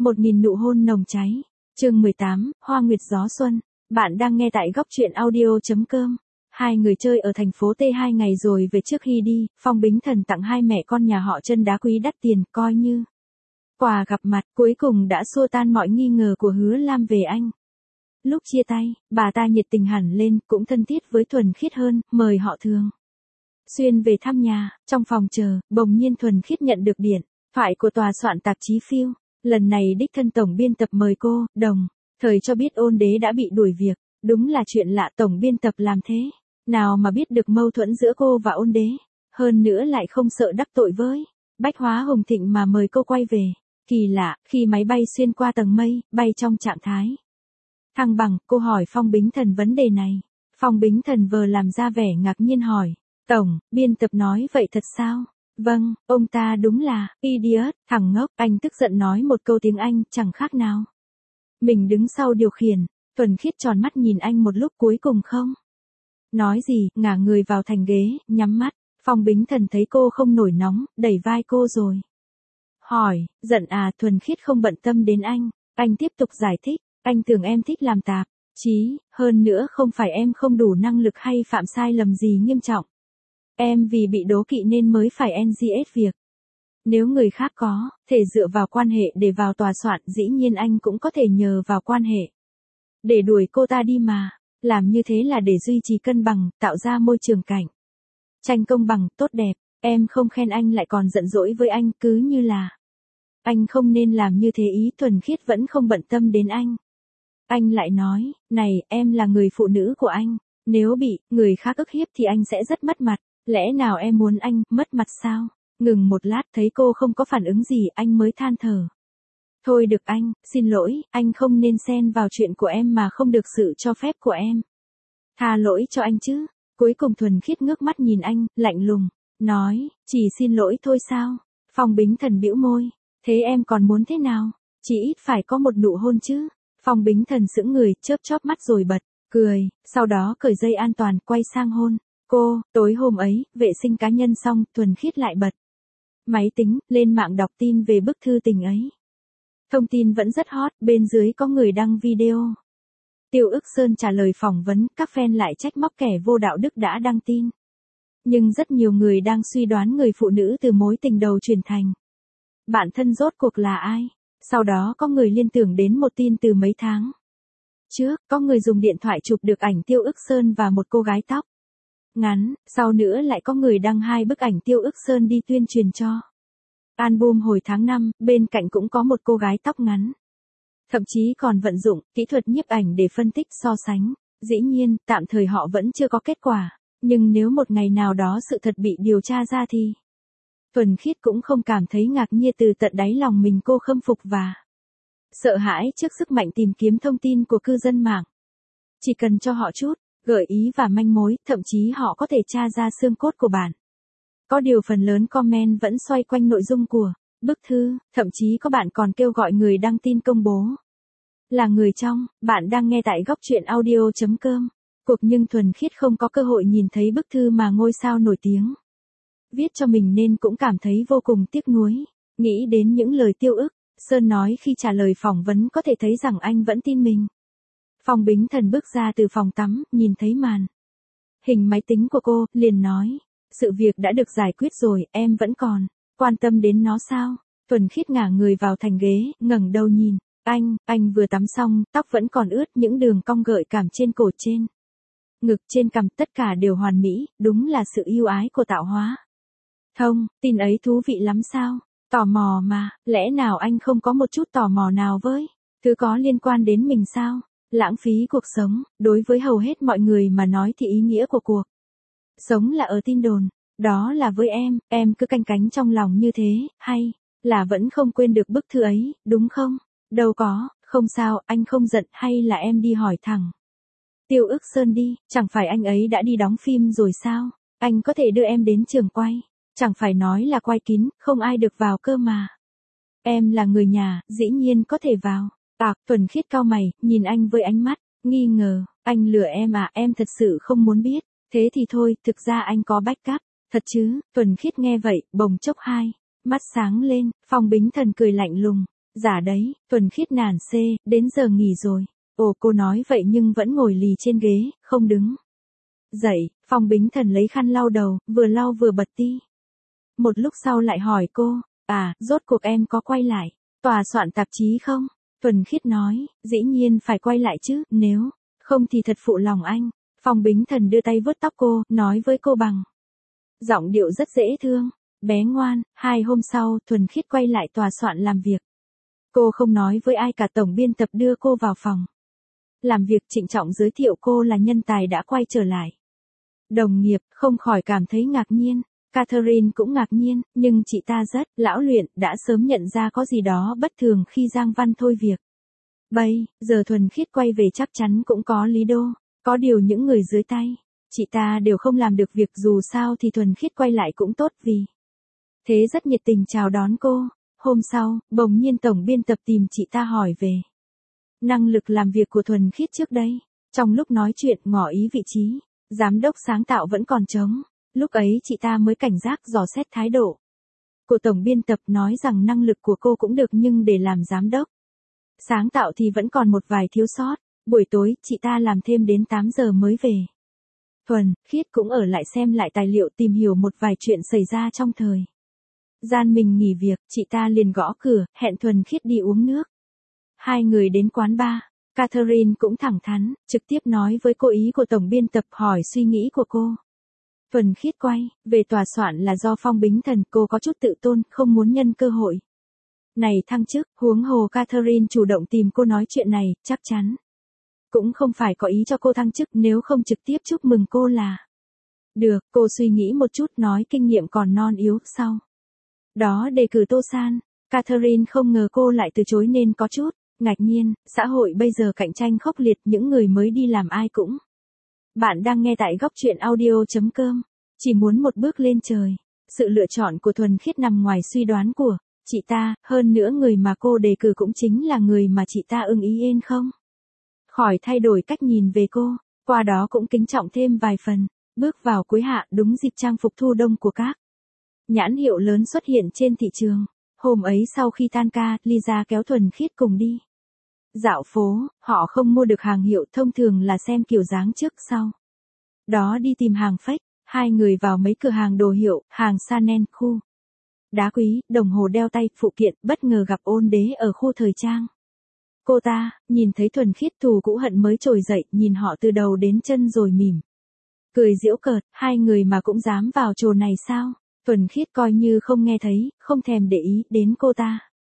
1000 nụ hôn nồng cháy. Chương 18, Hoa Nguyệt Gió Xuân. Bạn đang nghe tại góc truyện audio.com. Hai người chơi ở thành phố T 2 ngày rồi về. Trước khi đi, Phong Bính Thần tặng hai mẹ con nhà họ Chân đá quý đắt tiền, coi như quà gặp mặt, cuối cùng đã xua tan mọi nghi ngờ của Hứa Lam về anh. Lúc chia tay, bà ta nhiệt tình hẳn lên, cũng thân thiết với Thuần Khiết hơn, mời họ Thường Xuyên về thăm nhà. Trong phòng chờ, bỗng nhiên Thuần Khiết nhận được điện thoại của tòa soạn tạp chí Phiêu. Lần này đích thân tổng biên tập mời cô, đồng thời cho biết Ôn Đế đã bị đuổi việc. Đúng là chuyện lạ, tổng biên tập làm thế nào mà biết được mâu thuẫn giữa cô và Ôn Đế, hơn nữa lại không sợ đắc tội với Bách Hóa Hồng Thịnh mà mời cô quay về. Kỳ lạ, khi máy bay xuyên qua tầng mây, bay trong trạng thái thăng bằng, cô hỏi Phong Bính Thần vấn đề này. Phong Bính Thần vờ làm ra vẻ ngạc nhiên hỏi, tổng biên tập nói vậy thật sao? Vâng, ông ta đúng là idiot, thằng ngốc. Anh tức giận nói một câu tiếng Anh chẳng khác nào mình đứng sau điều khiển. Thuần Khiết tròn mắt nhìn anh một lúc, cuối cùng không nói gì, ngả người vào thành ghế, nhắm mắt. Phong Bính Thần thấy cô không nổi nóng, đẩy vai cô rồi hỏi, giận à? Thuần Khiết không bận tâm đến anh. Anh tiếp tục giải thích, anh tưởng em thích làm tạp chí, hơn nữa không phải em không đủ năng lực hay phạm sai lầm gì nghiêm trọng. Em vì bị đố kỵ nên mới phải NGS việc. Nếu người khác có thể dựa vào quan hệ để vào tòa soạn, dĩ nhiên anh cũng có thể nhờ vào quan hệ để đuổi cô ta đi mà. Làm như thế là để duy trì cân bằng, tạo ra môi trường cạnh tranh công bằng, tốt đẹp. Em không khen anh lại còn giận dỗi với anh, cứ như là anh không nên làm như thế. Ý Thuần Khiết vẫn không bận tâm đến anh. Anh lại nói, này, em là người phụ nữ của anh. Nếu bị người khác ức hiếp thì anh sẽ rất mất mặt. Lẽ nào em muốn anh mất mặt sao? Ngừng một lát, thấy cô không có phản ứng gì, anh mới than thở. Thôi được anh, xin lỗi, anh không nên xen vào chuyện của em mà không được sự cho phép của em. Tha lỗi cho anh chứ. Cuối cùng Thuần Khiết ngước mắt nhìn anh, lạnh lùng nói, chỉ xin lỗi thôi sao? Phong Bính Thần bĩu môi, thế em còn muốn thế nào? Chỉ ít phải có một nụ hôn chứ. Phong Bính Thần sững người, chớp chóp mắt rồi bật cười, sau đó cởi dây an toàn, quay sang hôn cô. Tối hôm ấy, vệ sinh cá nhân xong, Thuần Khiết lại bật máy tính, lên mạng đọc tin về bức thư tình ấy. Thông tin vẫn rất hot, bên dưới có người đăng video. Tiêu Ức Sơn trả lời phỏng vấn, các fan lại trách móc kẻ vô đạo đức đã đăng tin. Nhưng rất nhiều người đang suy đoán người phụ nữ từ mối tình đầu chuyển thành bạn thân rốt cuộc là ai. Sau đó có người liên tưởng đến một tin từ mấy tháng trước, có người dùng điện thoại chụp được ảnh Tiêu Ức Sơn và một cô gái tóc ngắn, sau nữa lại có người đăng hai bức ảnh Tiêu Ức Sơn đi tuyên truyền cho album hồi tháng 5, bên cạnh cũng có một cô gái tóc ngắn. Thậm chí còn vận dụng kỹ thuật nhiếp ảnh để phân tích so sánh. Dĩ nhiên, tạm thời họ vẫn chưa có kết quả, nhưng nếu một ngày nào đó sự thật bị điều tra ra thì Thuần Khiết cũng không cảm thấy ngạc nhiên. Từ tận đáy lòng mình cô khâm phục và sợ hãi trước sức mạnh tìm kiếm thông tin của cư dân mạng. Chỉ cần cho họ chút gợi ý và manh mối, thậm chí họ có thể tra ra xương cốt của bạn. Có điều phần lớn comment vẫn xoay quanh nội dung của bức thư, thậm chí có bạn còn kêu gọi người đăng tin công bố là người trong. Bạn đang nghe tại góc truyện audio.com. Nhưng Thuần Khiết không có cơ hội nhìn thấy bức thư mà ngôi sao nổi tiếng viết cho mình nên cũng cảm thấy vô cùng tiếc nuối. Nghĩ đến những lời Tiêu Ức Sơn nói khi trả lời phỏng vấn, có thể thấy rằng anh vẫn tin mình. Phong Bính Thần bước ra từ phòng tắm, nhìn thấy màn hình máy tính của cô, liền nói, sự việc đã được giải quyết rồi, em vẫn còn quan tâm đến nó sao? Thuần Khiết ngả người vào thành ghế, ngẩng đầu nhìn anh vừa tắm xong, tóc vẫn còn ướt, những đường cong gợi cảm trên cổ, trên ngực, trên cằm, tất cả đều hoàn mỹ, đúng là sự ưu ái của tạo hóa. Tin ấy thú vị lắm sao? Tò mò mà, lẽ nào anh không có một chút tò mò nào với thứ có liên quan đến mình sao? Lãng phí cuộc sống, đối với hầu hết mọi người mà nói thì ý nghĩa của cuộc sống là ở tin đồn. Đó là với em cứ canh cánh trong lòng như thế, hay là vẫn không quên được bức thư ấy, đúng không? Đâu có, không sao, anh không giận, hay là em đi hỏi thẳng Tiêu Ức Sơn đi, chẳng phải anh ấy đã đi đóng phim rồi sao? Anh có thể đưa em đến trường quay, chẳng phải nói là quay kín, không ai được vào cơ mà. Em là người nhà, dĩ nhiên có thể vào. Thuần Khiết cau mày, nhìn anh với ánh mắt nghi ngờ, anh lừa em à? Em thật sự không muốn biết. Thế thì thôi, thực ra anh có backup. Thật chứ? Thuần Khiết nghe vậy, bỗng chốc hai mắt sáng lên. Phong Bính Thần cười lạnh lùng, Dạ đấy, Thuần Khiết nản xê, đến giờ nghỉ rồi. Ồ, cô nói vậy nhưng vẫn ngồi lì trên ghế, không đứng dậy. Phong Bính Thần lấy khăn lau đầu, vừa lau vừa bật ti. Một lúc sau lại hỏi cô, rốt cuộc em có quay lại tòa soạn tạp chí không? Thuần Khiết nói, dĩ nhiên phải quay lại chứ, nếu không thì thật phụ lòng anh. Phong Bính Thần đưa tay vuốt tóc cô, nói với cô bằng giọng điệu rất dễ thương, bé ngoan. 2 hôm sau, Thuần Khiết quay lại tòa soạn làm việc. Cô không nói với ai cả, tổng biên tập đưa cô vào phòng làm việc, trịnh trọng giới thiệu cô là nhân tài đã quay trở lại. Đồng nghiệp không khỏi cảm thấy ngạc nhiên. Catherine cũng ngạc nhiên, nhưng chị ta rất lão luyện, đã sớm nhận ra có gì đó bất thường khi Giang Văn thôi việc. Bây giờ Thuần Khiết quay về chắc chắn cũng có lý do, có điều những người dưới tay chị ta đều không làm được việc, dù sao thì Thuần Khiết quay lại cũng tốt, vì thế rất nhiệt tình chào đón cô. Hôm sau, bỗng nhiên tổng biên tập tìm chị ta hỏi về năng lực làm việc của Thuần Khiết trước đây. Trong lúc nói chuyện, ngỏ ý vị trí giám đốc sáng tạo vẫn còn trống. Lúc ấy chị ta mới cảnh giác dò xét thái độ của tổng biên tập, nói rằng năng lực của cô cũng được nhưng để làm giám đốc sáng tạo thì vẫn còn một vài thiếu sót. Buổi tối, chị ta làm thêm đến 8 giờ mới về. Thuần Khiết cũng ở lại xem lại tài liệu, tìm hiểu một vài chuyện xảy ra trong thời gian mình nghỉ việc. Chị ta liền gõ cửa, hẹn Thuần Khiết đi uống nước. 2 người đến quán bar. Catherine cũng thẳng thắn, trực tiếp nói với cô ý của tổng biên tập, hỏi suy nghĩ của cô. Thuần Khiết quay về tòa soạn là do Phong Bính Thần, cô có chút tự tôn, không muốn nhân cơ hội này thăng chức, huống hồ Catherine chủ động tìm cô nói chuyện này, chắc chắn cũng không phải có ý cho cô thăng chức, nếu không trực tiếp chúc mừng cô là được. Cô suy nghĩ một chút, nói kinh nghiệm còn non yếu, sau đó đề cử Tô San. Catherine không ngờ cô lại từ chối nên có chút ngạc nhiên. Xã hội bây giờ cạnh tranh khốc liệt, những người mới đi làm ai cũng. Bạn đang nghe tại góc truyện audio.com. Chỉ muốn một bước lên trời. Sự lựa chọn của Thuần Khiết nằm ngoài suy đoán của chị ta, hơn nữa người mà cô đề cử cũng chính là người mà chị ta ưng ý, yên không khỏi thay đổi cách nhìn về cô, qua đó cũng kính trọng thêm vài phần. Bước vào cuối hạ, đúng dịp trang phục thu đông của các nhãn hiệu lớn xuất hiện trên thị trường. Hôm ấy sau khi tan ca, Lisa kéo Thuần Khiết cùng đi dạo phố. Họ không mua được hàng hiệu, thông thường là xem kiểu dáng trước sau đó đi tìm hàng fake. 2 người vào mấy cửa hàng đồ hiệu, hàng Chanel, khu đá quý, đồng hồ đeo tay, phụ kiện, bất ngờ gặp Ôn Đế ở khu thời trang. Cô ta nhìn thấy Thuần Khiết, thù cũ hận mới trồi dậy, nhìn họ từ đầu đến chân rồi mỉm cười giễu cợt. 2 người mà cũng dám vào chỗ này sao? Thuần Khiết coi như không nghe thấy, không thèm để ý đến cô ta.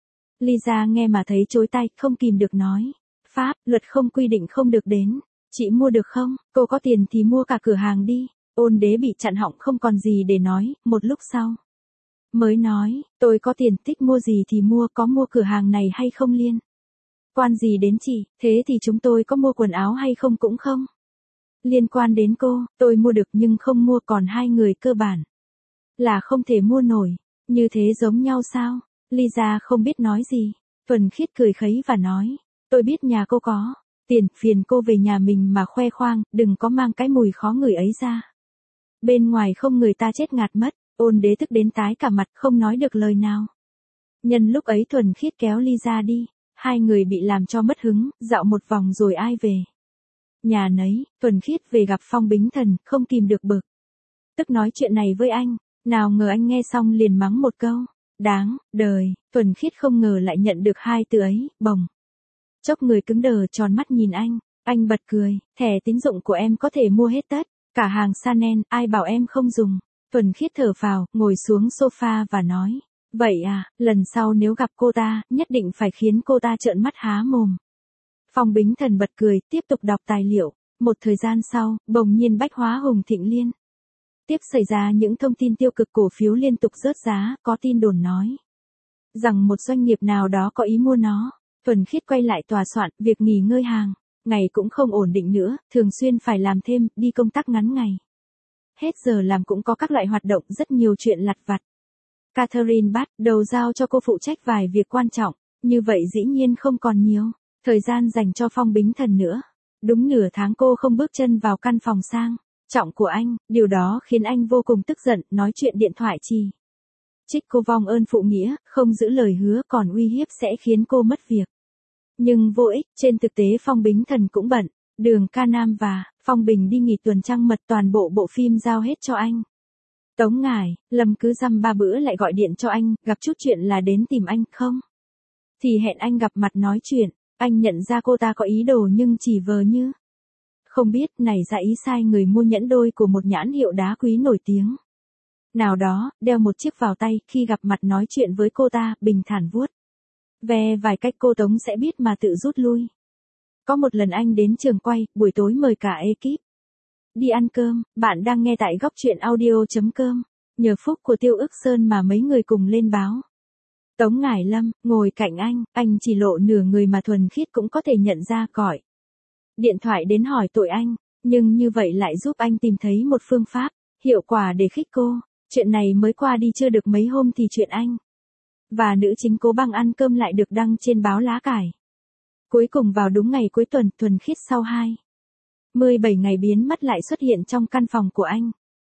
Lisa nghe mà thấy chối tay, không kìm được nói. Pháp luật không quy định không được đến. Chị mua được không? Cô có tiền thì mua cả cửa hàng đi. Ôn Đế bị chặn họng, không còn gì để nói. Một lúc sau mới nói, tôi có tiền, thích mua gì thì mua, có mua cửa hàng này hay không liên quan gì đến chị. Thế thì chúng tôi có mua quần áo hay không cũng không liên quan đến cô. Tôi mua được nhưng không mua, còn 2 người cơ bản là không thể mua nổi. Như thế giống nhau sao? Lisa không biết nói gì. Thuần Khiết cười khấy và nói, tôi biết nhà cô có tiền, phiền cô về nhà mình mà khoe khoang, đừng có mang cái mùi khó ngửi ấy ra. Bên ngoài không người ta chết ngạt mất. Ôn Đế tức đến tái cả mặt, không nói được lời nào. Nhân lúc ấy Thuần Khiết kéo Lisa đi. 2 người bị làm cho mất hứng, dạo một vòng rồi ai về nhà nấy. Thuần Khiết về gặp Phong Bính Thần, không kìm được bực tức nói chuyện này với anh. Nào ngờ anh nghe xong liền mắng một câu, đáng đời. Thuần Khiết không ngờ lại nhận được 2 từ ấy, bồng chốc người cứng đờ, tròn mắt nhìn anh. Anh bật cười, thẻ tín dụng của em có thể mua hết tất cả hàng Chanel, ai bảo em không dùng. Thuần Khiết thở phào, ngồi xuống sofa và nói, vậy à, lần sau nếu gặp cô ta, nhất định phải khiến cô ta trợn mắt há mồm. Phong Bính Thần bật cười, tiếp tục đọc tài liệu. Một thời gian sau, bỗng nhiên Bách Hóa Hùng Thịnh liên tiếp xảy ra những thông tin tiêu cực, cổ phiếu liên tục rớt giá, có tin đồn nói rằng một doanh nghiệp nào đó có ý mua nó. Thuần Khiết quay lại tòa soạn, việc nghỉ ngơi hàng ngày cũng không ổn định nữa, thường xuyên phải làm thêm, đi công tác ngắn ngày. Hết giờ làm cũng có các loại hoạt động, rất nhiều chuyện lặt vặt. Catherine bắt đầu giao cho cô phụ trách vài việc quan trọng, như vậy dĩ nhiên không còn nhiều thời gian dành cho Phong Bính Thần nữa. Đúng nửa tháng cô không bước chân vào căn phòng sang trọng của anh, điều đó khiến anh vô cùng tức giận, nói chuyện điện thoại trì trích cô vong ơn phụ nghĩa, không giữ lời hứa còn uy hiếp sẽ khiến cô mất việc. Nhưng vô ích, trên thực tế Phong Bính Thần cũng bận, Đường Ca Nam và Phong Bình đi nghỉ tuần trăng mật toàn bộ bộ phim giao hết cho anh. Tống Ngải, Lâm cứ dăm ba bữa lại gọi điện cho anh, gặp chút chuyện là đến tìm anh không? Thì hẹn anh gặp mặt nói chuyện, anh nhận ra cô ta có ý đồ nhưng chỉ vờ như. Không biết này ra ý sai người mua nhẫn đôi của một nhãn hiệu đá quý nổi tiếng. Nào đó, đeo một chiếc vào tay, khi gặp mặt nói chuyện với cô ta, bình thản vuốt ve vài cách cô Tống sẽ biết mà tự rút lui. Có một lần anh đến trường quay, buổi tối mời cả ekip đi ăn cơm, bạn đang nghe tại góc truyện audio.com. Nhờ phúc của Tiêu Ức Sơn mà mấy người cùng lên báo. Tống Ngải Lâm, ngồi cạnh anh chỉ lộ nửa người mà thuần khiết cũng có thể nhận ra gọi. Điện thoại đến hỏi tội anh, nhưng như vậy lại giúp anh tìm thấy một phương pháp, hiệu quả để khích cô. Chuyện này mới qua đi chưa được mấy hôm thì chuyện anh và nữ chính Cố Băng ăn cơm lại được đăng trên báo Lá Cải. Cuối cùng vào đúng ngày cuối tuần, thuần khiết sau 27 ngày biến mất lại xuất hiện trong căn phòng của anh.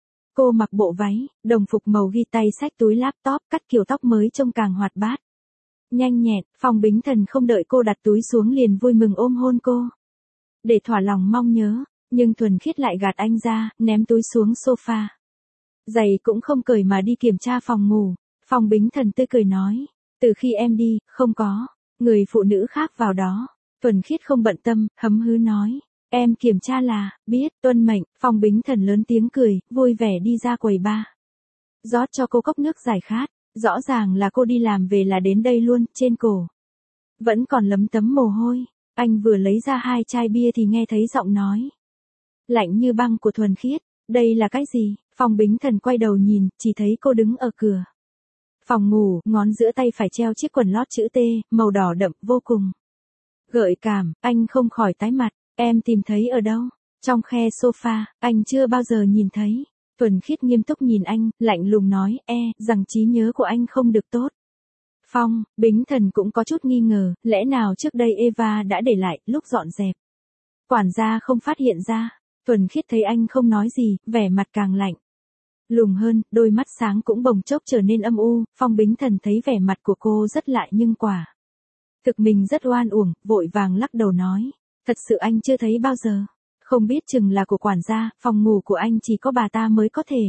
Cô mặc bộ váy, đồng phục màu ghi tay xách túi laptop, cắt kiểu tóc mới trông càng hoạt bát. Nhanh nhẹn, Phong Bính Thần không đợi cô đặt túi xuống liền vui mừng ôm hôn cô. Để thỏa lòng mong nhớ, nhưng thuần khiết lại gạt anh ra, ném túi xuống sofa. Giày cũng không cởi mà đi kiểm tra phòng ngủ. Phong Bính Thần tươi cười nói, từ khi em đi, không có người phụ nữ khác vào đó. Thuần khiết không bận tâm, hấm hứ nói, em kiểm tra là, biết, tuân mệnh. Phong Bính Thần lớn tiếng cười, vui vẻ đi ra quầy bar. Rót cho cô cốc nước giải khát, rõ ràng là cô đi làm về là đến đây luôn, trên cổ vẫn còn lấm tấm mồ hôi. Anh vừa lấy ra 2 chai bia thì nghe thấy giọng nói lạnh như băng của thuần khiết, đây là cái gì? Phong Bính Thần quay đầu nhìn, chỉ thấy cô đứng ở cửa phòng ngủ, ngón giữa tay phải treo chiếc quần lót chữ T, màu đỏ đậm, vô cùng gợi cảm. Anh không khỏi tái mặt, em tìm thấy ở đâu? Trong khe sofa, anh chưa bao giờ nhìn thấy. Thuần khiết nghiêm túc nhìn anh, lạnh lùng nói, rằng trí nhớ của anh không được tốt. Phong Bính Thần cũng có chút nghi ngờ, lẽ nào trước đây Eva đã để lại, lúc dọn dẹp quản gia không phát hiện ra. Thuần khiết thấy anh không nói gì, vẻ mặt càng lạnh lùng hơn, đôi mắt sáng cũng bồng chốc trở nên âm u. Phong Bính Thần thấy vẻ mặt của cô rất lạ nhưng quả thực mình rất oan uổng, vội vàng lắc đầu nói, thật sự anh chưa thấy bao giờ. Không biết chừng là của quản gia, phòng ngủ của anh chỉ có bà ta mới có thể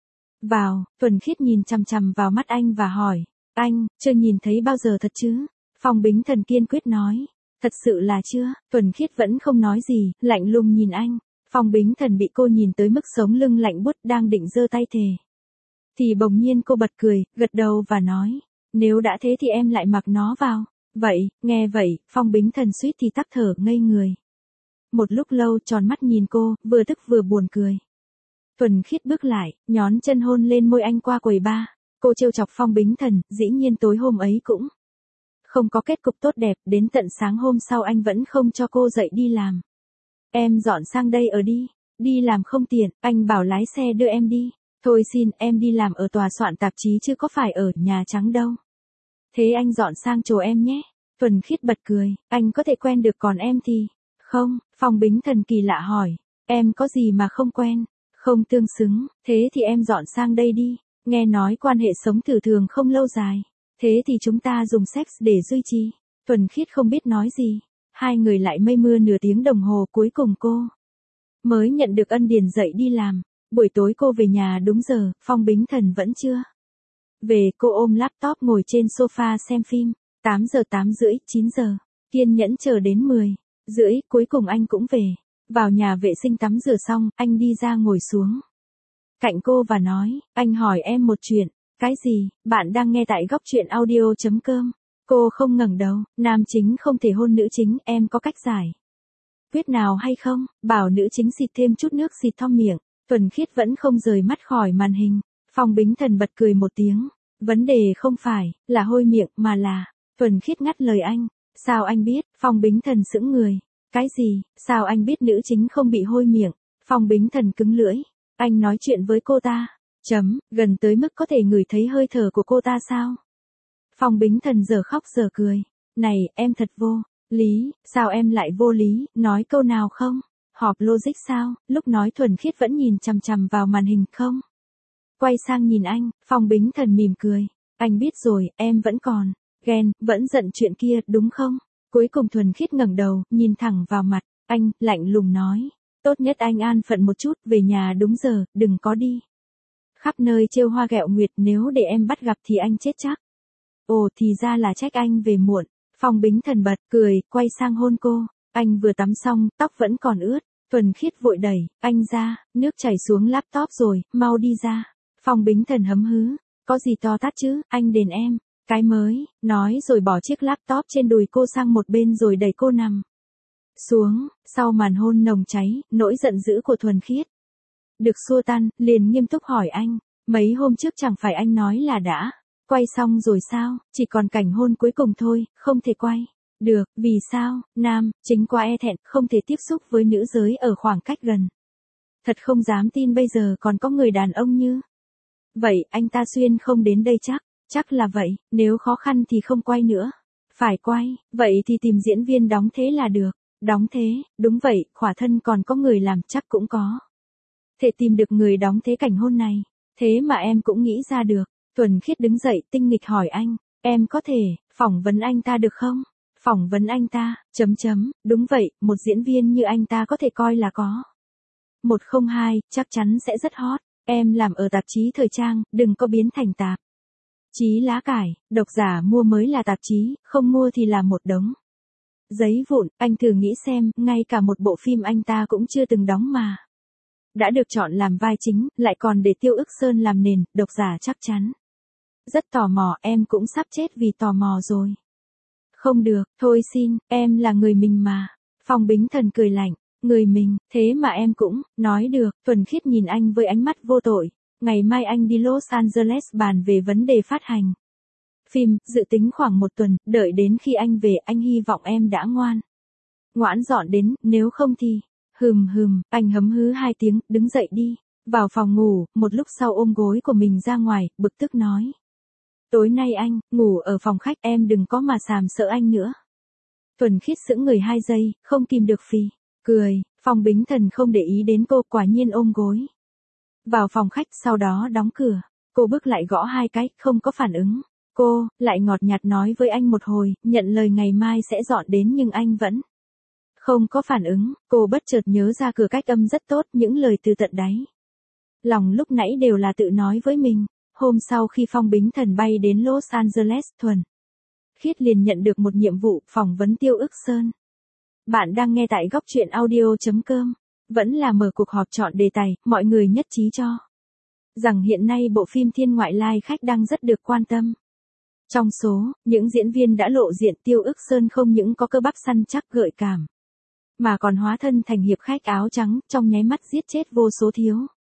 vào. Thuần khiết nhìn chằm chằm vào mắt anh và hỏi, anh chưa nhìn thấy bao giờ thật chứ? Phong Bính Thần kiên quyết nói, thật sự là chưa. Thuần khiết vẫn không nói gì, lạnh lùng nhìn anh. Phong Bính Thần bị cô nhìn tới mức sống lưng lạnh buốt, đang định giơ tay thề thì bỗng nhiên cô bật cười, gật đầu và nói, nếu đã thế thì em lại mặc nó vào. Vậy, nghe vậy, Phong Bính Thần suýt thì tắc thở ngây người. Một lúc lâu tròn mắt nhìn cô, vừa tức vừa buồn cười. Thuần khiết bước lại, nhón chân hôn lên môi anh qua quầy bar. Cô trêu chọc Phong Bính Thần, dĩ nhiên tối hôm ấy cũng không có kết cục tốt đẹp, đến tận sáng hôm sau anh vẫn không cho cô dậy đi làm. Em dọn sang đây ở đi, đi làm không tiện, anh bảo lái xe đưa em đi. Thôi xin, em đi làm ở tòa soạn tạp chí chứ có phải ở Nhà Trắng đâu. Thế anh dọn sang chỗ em nhé. Thuần khiết bật cười, anh có thể quen được còn em thì không. Phong Bính Thần kỳ lạ hỏi, em có gì mà không quen, không tương xứng, thế thì em dọn sang đây đi. Nghe nói quan hệ sống thử thường không lâu dài, thế thì chúng ta dùng sex để duy trì. Thuần khiết không biết nói gì. Hai người lại mây mưa nửa tiếng đồng hồ, cuối cùng cô mới nhận được ân điển dậy đi làm. Buổi tối cô về nhà đúng giờ, Phong Bính Thần vẫn chưa về. Cô ôm laptop ngồi trên sofa xem phim. 8 giờ 8 rưỡi, 9 giờ. Kiên nhẫn chờ đến 10 rưỡi, cuối cùng anh cũng về. Vào nhà vệ sinh tắm rửa xong, anh đi ra ngồi xuống cạnh cô và nói, anh hỏi em một chuyện. Cái gì? Bạn đang nghe tại góc truyện audio.com. Cô không ngẩng đầu, nam chính không thể hôn nữ chính, em có cách giải quyết nào hay không? Bảo nữ chính xịt thêm chút nước xịt thom miệng. Thuần khiết vẫn không rời mắt khỏi màn hình. Phong Bính Thần bật cười một tiếng. Vấn đề không phải là hôi miệng mà là. Thuần khiết ngắt lời anh. Sao anh biết? Phong Bính Thần sững người. Cái gì? Sao anh biết nữ chính không bị hôi miệng? Phong Bính Thần cứng lưỡi. Anh nói chuyện với cô ta. Gần tới mức có thể ngửi thấy hơi thở của cô ta sao? Phong Bính Thần giờ khóc giờ cười. Này, em thật vô lý. Sao em lại vô lý? Nói câu nào không? Họp logic sao? Lúc nói Thuần khiết vẫn nhìn chằm chằm vào màn hình không? Quay sang nhìn anh, Phong Bính Thần mỉm cười. Anh biết rồi, em vẫn còn ghen, vẫn giận chuyện kia, đúng không? Cuối cùng Thuần Khiết ngẩng đầu, nhìn thẳng vào mặt anh, lạnh lùng nói. Tốt nhất anh an phận một chút, về nhà đúng giờ, đừng có đi khắp nơi trêu hoa ghẹo nguyệt, nếu để em bắt gặp thì anh chết chắc. Ồ, thì ra là trách anh về muộn. Phong Bính Thần bật cười, quay sang hôn cô. Anh vừa tắm xong, tóc vẫn còn ướt. Thuần Khiết vội đẩy anh ra, nước chảy xuống laptop rồi, mau đi ra. Phong Bính Thần hấm hứ, có gì to tát chứ, anh đền em. Cái mới, nói rồi bỏ chiếc laptop trên đùi cô sang một bên rồi đẩy cô nằm xuống. Sau màn hôn nồng cháy, nỗi giận dữ của Thuần Khiết được xua tan, liền nghiêm túc hỏi anh. Mấy hôm trước chẳng phải anh nói là đã quay xong rồi sao, chỉ còn cảnh hôn cuối cùng thôi, không thể quay được, vì sao? Nam chính quá e thẹn, không thể tiếp xúc với nữ giới ở khoảng cách gần. Thật không dám tin bây giờ còn có người đàn ông như vậy, anh ta xuyên không đến đây chắc. Chắc là vậy, nếu khó khăn thì không quay nữa. Phải quay, vậy thì tìm diễn viên đóng thế là được. Đóng thế, đúng vậy, khỏa thân còn có người làm chắc cũng có thể tìm được người đóng thế cảnh hôn này. Thế mà em cũng nghĩ ra được. Thuần Khiết đứng dậy tinh nghịch hỏi anh, em có thể phỏng vấn anh ta được không? Phỏng vấn anh ta, đúng vậy, một diễn viên như anh ta có thể coi là có 102, chắc chắn sẽ rất hot. Em làm ở tạp chí thời trang, đừng có biến thành tạp chí lá cải, độc giả mua mới là tạp chí, không mua thì là một đống giấy vụn. Anh thử nghĩ xem, ngay cả một bộ phim anh ta cũng chưa từng đóng mà đã được chọn làm vai chính, lại còn để Tiêu Ức Sơn làm nền, độc giả chắc chắn rất tò mò, em cũng sắp chết vì tò mò rồi. Không được, thôi xin, em là người mình mà. Phong Bính Thần cười lạnh, người mình, thế mà em cũng nói được. Thuần Khiết nhìn anh với ánh mắt vô tội. Ngày mai anh đi Los Angeles bàn về vấn đề phát hành phim, dự tính khoảng 1 tuần, đợi đến khi anh về anh hy vọng em đã ngoãn dọn đến, nếu không thì anh hấm hứ 2 tiếng, đứng dậy đi vào phòng ngủ, một lúc sau ôm gối của mình ra ngoài, bực tức nói. Tối nay anh ngủ ở phòng khách, em đừng có mà sàm sợ anh nữa. Thuần Khiết sững người 2 giây, không kìm được phì cười. Phong Bính Thần không để ý đến cô, quả nhiên ôm gối vào phòng khách, sau đó đóng cửa. Cô bước lại gõ 2 cái, không có phản ứng. Cô lại ngọt nhạt nói với anh một hồi, nhận lời ngày mai sẽ dọn đến, nhưng anh vẫn không có phản ứng. Cô bất chợt nhớ ra cửa cách âm rất tốt, những lời từ tận đáy lòng lúc nãy đều là tự nói với mình. Hôm sau khi Phong Bính Thần bay đến Los Angeles, Thuần Khiết liền nhận được một nhiệm vụ, phỏng vấn Tiêu Ức Sơn. Bạn đang nghe tại góc truyện audio.com. Vẫn là mở cuộc họp chọn đề tài, mọi người nhất trí cho rằng hiện nay bộ phim Thiên Ngoại Lai Khách đang rất được quan tâm. Trong số những diễn viên đã lộ diện, Tiêu Ức Sơn không những có cơ bắp săn chắc gợi cảm, mà còn hóa thân thành hiệp khách áo trắng, trong nháy mắt giết chết vô số thiếu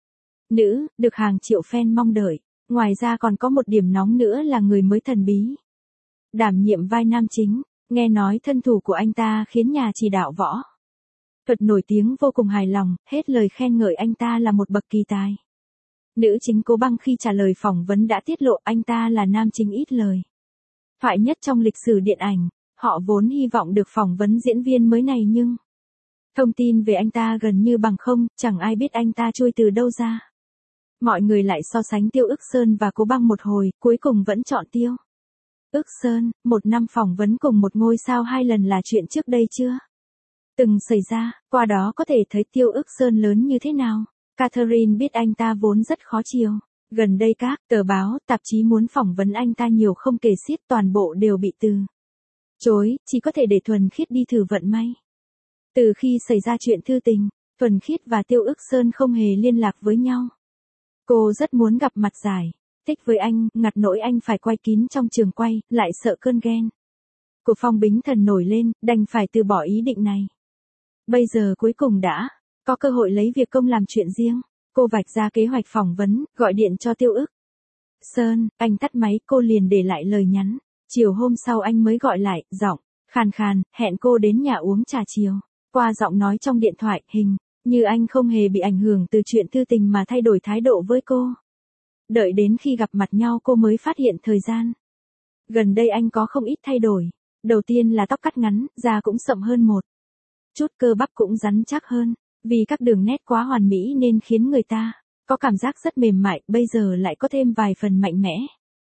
nữ, được hàng triệu fan mong đợi. Ngoài ra còn có một điểm nóng nữa là người mới thần bí đảm nhiệm vai nam chính. Nghe nói thân thủ của anh ta khiến nhà chỉ đạo võ thuật nổi tiếng vô cùng hài lòng, hết lời khen ngợi anh ta là một bậc kỳ tài. Nữ chính Cố Băng khi trả lời phỏng vấn đã tiết lộ anh ta là nam chính ít lời thoại nhất trong lịch sử điện ảnh. Họ vốn hy vọng được phỏng vấn diễn viên mới này nhưng thông tin về anh ta gần như bằng không, chẳng ai biết anh ta trôi từ đâu ra. Mọi người lại so sánh Tiêu Ức Sơn và Cố Băng một hồi, cuối cùng vẫn chọn Tiêu Ức Sơn. 1 năm phỏng vấn cùng một ngôi sao 2 lần là chuyện trước đây chưa từng xảy ra, qua đó có thể thấy Tiêu Ức Sơn lớn như thế nào. Catherine biết anh ta vốn rất khó chiều. Gần đây các tờ báo, tạp chí muốn phỏng vấn anh ta nhiều không kể xiết, toàn bộ đều bị từ chối, chỉ có thể để Thuần Khiết đi thử vận may. Từ khi xảy ra chuyện thư tình, Thuần Khiết và Tiêu Ức Sơn không hề liên lạc với nhau. Cô rất muốn gặp mặt giải thích với anh, ngặt nỗi anh phải quay kín trong trường quay, lại sợ cơn ghen của Phong Bính Thần nổi lên, đành phải từ bỏ ý định này. Bây giờ cuối cùng đã có cơ hội lấy việc công làm chuyện riêng. Cô vạch ra kế hoạch phỏng vấn, gọi điện cho Tiêu Ức Sơn. Anh tắt máy, cô liền để lại lời nhắn. Chiều hôm sau anh mới gọi lại, giọng khàn khàn, hẹn cô đến nhà uống trà chiều. Qua giọng nói trong điện thoại, hình như anh không hề bị ảnh hưởng từ chuyện thư tình mà thay đổi thái độ với cô. Đợi đến khi gặp mặt nhau cô mới phát hiện thời gian gần đây anh có không ít thay đổi. Đầu tiên là tóc cắt ngắn, da cũng sậm hơn một chút, cơ bắp cũng rắn chắc hơn. Vì các đường nét quá hoàn mỹ nên khiến người ta có cảm giác rất mềm mại, bây giờ lại có thêm vài phần mạnh mẽ.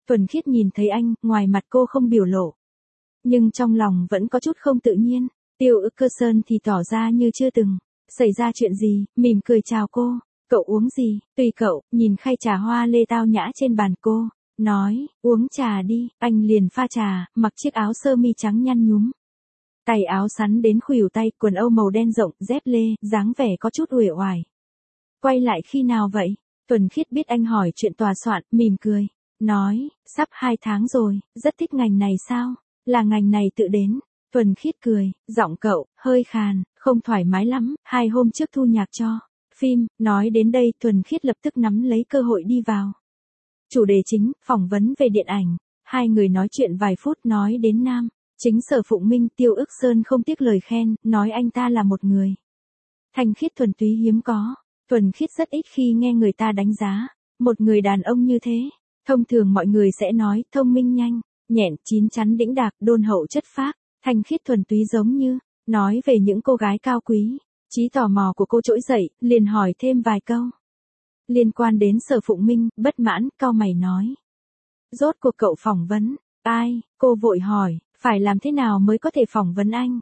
Thuần Khiết nhìn thấy anh, ngoài mặt cô không biểu lộ. Nhưng trong lòng vẫn có chút không tự nhiên. Tiêu Ức Cơ Sơn thì tỏ ra như chưa từng xảy ra chuyện gì, mỉm cười chào cô. Cậu uống gì? Tùy cậu, nhìn khay trà hoa lê tao nhã trên bàn cô. Nói, uống trà đi. Anh liền pha trà, mặc chiếc áo sơ mi trắng nhăn nhúm. Tay áo sắn đến khuỷu tay, quần âu màu đen rộng, dép lê, dáng vẻ có chút uể oải. Quay lại khi nào vậy? Thuần Khiết biết anh hỏi chuyện tòa soạn, mỉm cười. Nói, sắp 2 tháng rồi, rất thích ngành này sao? Là ngành này tự đến. Thuần Khiết cười, giọng cậu, hơi khàn, không thoải mái lắm, 2 hôm trước thu nhạc cho phim. Nói đến đây Thuần Khiết lập tức nắm lấy cơ hội đi vào. Chủ đề chính, phỏng vấn về điện ảnh. 2 người nói chuyện vài phút, nói đến nam chính Sở Phụng Minh. Tiêu Ức Sơn không tiếc lời khen, nói anh ta là một người thanh khiết thuần túy hiếm có. Thuần Khiết rất ít khi nghe người ta đánh giá một người đàn ông như thế. Thông thường mọi người sẽ nói thông minh nhanh, nhẹn, chín chắn đĩnh đạc, đôn hậu chất phác, thanh khiết thuần túy giống như nói về những cô gái cao quý. Trí tò mò của cô trỗi dậy, liền hỏi thêm vài câu liên quan đến Sở Phụng Minh. Bất mãn, cau mày nói. Rốt cuộc cậu phỏng vấn ai? Cô vội hỏi, phải làm thế nào mới có thể phỏng vấn anh?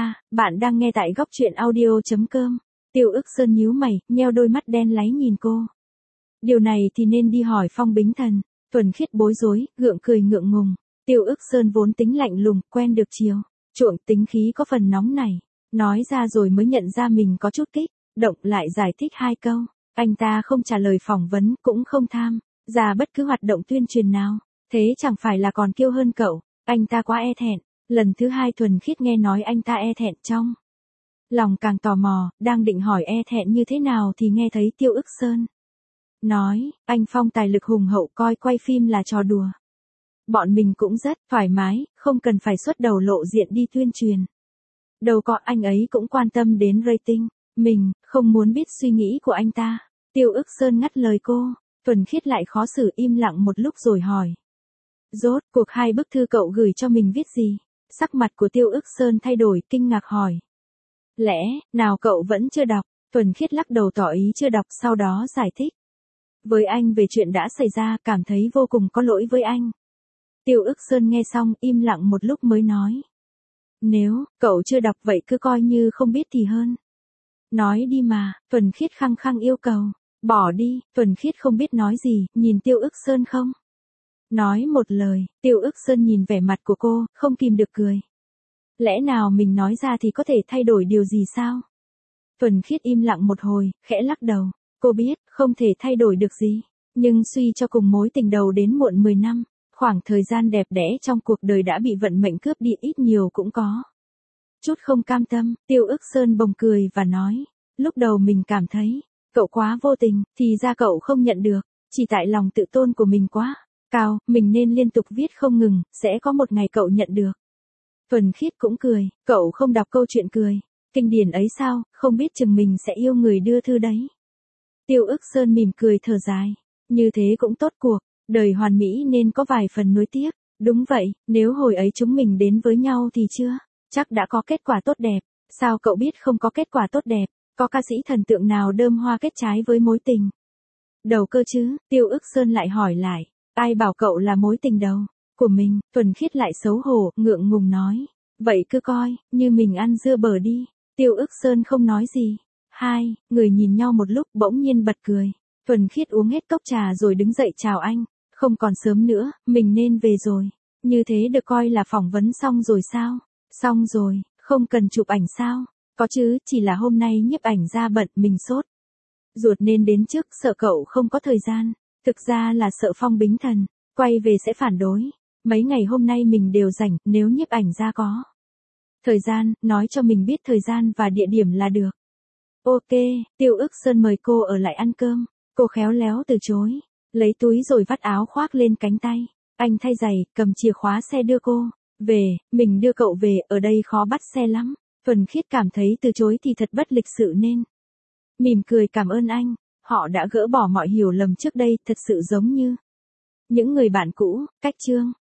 Bạn đang nghe tại góc truyện audio.com. Tiêu Ức Sơn nhíu mày, nheo đôi mắt đen láy nhìn cô. Điều này thì nên đi hỏi Phong Bính Thần. Thuần Khiết bối rối, gượng cười ngượng ngùng. Tiêu Ức Sơn vốn tính lạnh lùng, quen được chiều chuộng, tính khí có phần nóng nảy. Nói ra rồi mới nhận ra mình có chút kích động, lại giải thích 2 câu. Anh ta không trả lời phỏng vấn, cũng không tham gia bất cứ hoạt động tuyên truyền nào. Thế chẳng phải là còn kiêu hơn cậu. Anh ta quá e thẹn. Lần thứ 2 Thuần Khiết nghe nói anh ta e thẹn, trong lòng càng tò mò, đang định hỏi e thẹn như thế nào thì nghe thấy Tiêu Ức Sơn nói, anh Phong tài lực hùng hậu, coi quay phim là trò đùa. Bọn mình cũng rất thoải mái, không cần phải xuất đầu lộ diện đi tuyên truyền. Đâu có, anh ấy cũng quan tâm đến rating. Mình không muốn biết suy nghĩ của anh ta. Tiêu Ức Sơn ngắt lời cô. Thuần Khiết lại khó xử, im lặng một lúc rồi hỏi. Rốt cuộc 2 bức thư cậu gửi cho mình viết gì? Sắc mặt của Tiêu Ức Sơn thay đổi, kinh ngạc hỏi. Lẽ nào cậu vẫn chưa đọc? Thuần Khiết lắc đầu tỏ ý chưa đọc, sau đó giải thích với anh về chuyện đã xảy ra, cảm thấy vô cùng có lỗi với anh. Tiêu Ức Sơn nghe xong, im lặng một lúc mới nói. Nếu cậu chưa đọc vậy cứ coi như không biết thì hơn. Nói đi mà. Thuần Khiết khăng khăng yêu cầu. Bỏ đi. Thuần Khiết không biết nói gì, nhìn Tiêu Ức Sơn không nói một lời. Tiêu Ức Sơn nhìn vẻ mặt của cô, không kìm được cười. Lẽ nào mình nói ra thì có thể thay đổi điều gì sao? Thuần Khiết im lặng một hồi, khẽ lắc đầu. Cô biết, không thể thay đổi được gì. Nhưng suy cho cùng mối tình đầu đến muộn 10 năm, khoảng thời gian đẹp đẽ trong cuộc đời đã bị vận mệnh cướp đi, ít nhiều cũng có chút không cam tâm. Tiêu Ức Sơn bỗng cười và nói. Lúc đầu mình cảm thấy cậu quá vô tình, thì ra cậu không nhận được. Chỉ tại lòng tự tôn của mình quá cao, mình nên liên tục viết không ngừng, sẽ có một ngày cậu nhận được. Thuần Khiết cũng cười. Cậu không đọc câu chuyện cười kinh điển ấy sao? Không biết chừng mình sẽ yêu người đưa thư đấy. Tiêu Ức Sơn mỉm cười thở dài. Như thế cũng tốt, cuộc đời hoàn mỹ nên có vài phần nuối tiếc. Đúng vậy, nếu hồi ấy chúng mình đến với nhau thì chưa chắc đã có kết quả tốt đẹp. Sao cậu biết không có kết quả tốt đẹp? Có ca sĩ thần tượng nào đơm hoa kết trái với mối tình đầu cơ chứ? Tiêu Ức Sơn lại hỏi lại. Ai bảo cậu là mối tình đầu của mình? Thuần Khiết lại xấu hổ, ngượng ngùng nói. Vậy cứ coi như mình ăn dưa bở đi. Tiêu Ức Sơn không nói gì. 2 người nhìn nhau một lúc, bỗng nhiên bật cười. Thuần Khiết uống hết cốc trà rồi đứng dậy chào anh. Không còn sớm nữa, mình nên về rồi. Như thế được coi là phỏng vấn xong rồi sao? Xong rồi, không cần chụp ảnh sao? Có chứ, chỉ là hôm nay nhiếp ảnh ra bận, mình sốt ruột nên đến trước, sợ cậu không có thời gian. Thực ra là sợ Phong Bính Thần quay về sẽ phản đối. Mấy ngày hôm nay mình đều rảnh, nếu nhiếp ảnh ra có thời gian, nói cho mình biết thời gian và địa điểm là được. Ok, Tiêu Ức Sơn mời cô ở lại ăn cơm. Cô khéo léo từ chối, lấy túi rồi vắt áo khoác lên cánh tay. Anh thay giày, cầm chìa khóa xe đưa cô về. Mình đưa cậu về, ở đây khó bắt xe lắm. Thuần Khiết cảm thấy từ chối thì thật bất lịch sự nên mỉm cười cảm ơn anh. Họ đã gỡ bỏ mọi hiểu lầm trước đây, thật sự giống như những người bạn cũ. Cách chương